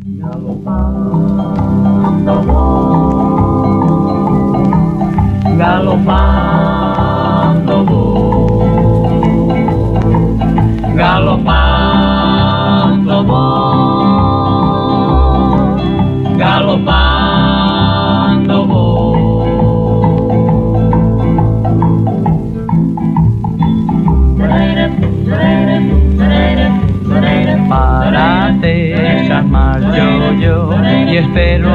Galopando voy, galopando voy, galopando voy, galopando voy. Para desarmar yo y espero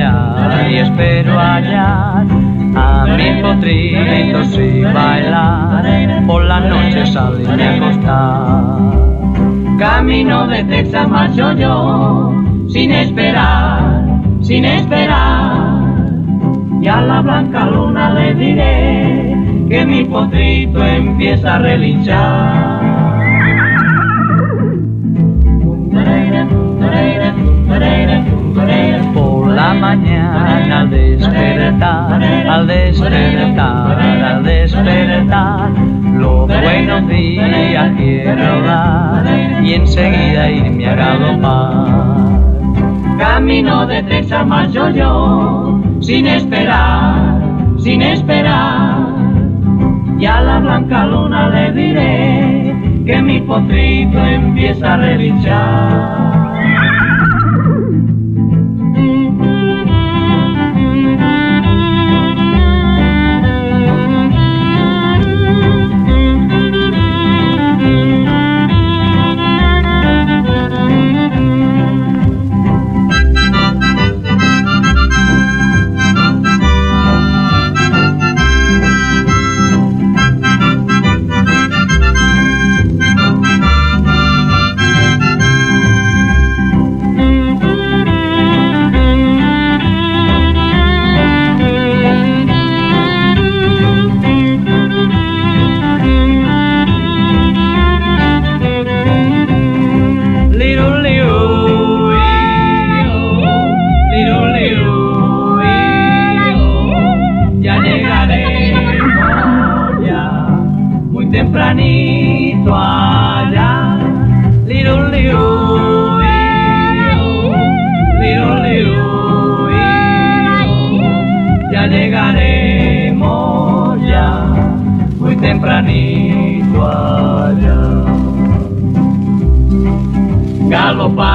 hallar a mis potritos y bailar, por la noche salirme a acostar. Camino de Texas marcho yo, sin esperar, y a la blanca luna le diré que mi potrito empieza a relinchar. Por la mañana al despertar, los buenos días quiero dar y enseguida irme a galopar. Camino de Texas marcho yo, sin esperar, y a la blanca luna le diré que mi potrito empieza a relinchar. Tempranito allá, liru, liru, ya llegaremos ya, muy tempranito allá. Galopar